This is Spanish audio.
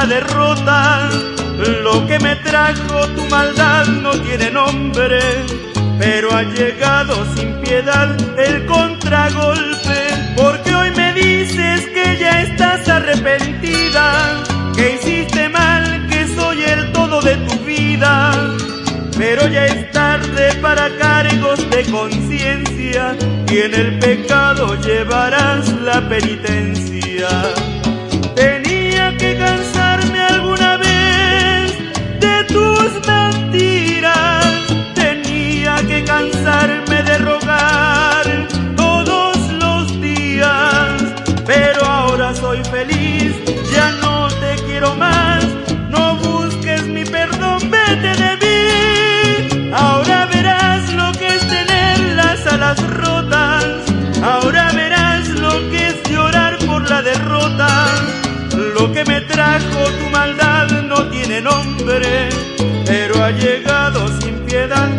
la derrota. Lo que me trajo tu maldad no tiene nombre, pero ha llegado sin piedad el contragolpe. Porque hoy me dices que ya estás arrepentida, que hiciste mal, que soy el todo de tu vida. Pero ya es tarde para cargos de conciencia, y en el pecado llevarás la penitencia. Tenía que cansarme alguna vez de tus mentiras, tenía que cansarme de rogar todos los días. Pero ahora soy feliz, ya no te quiero más, no busques mi perdón, vete de mí. Ahora verás lo que es tener las alas rotas, ahora verás lo que es llorar por la derrota. Lo que me trajo tu maldad no tiene nombre, pero ha llegado sin piedad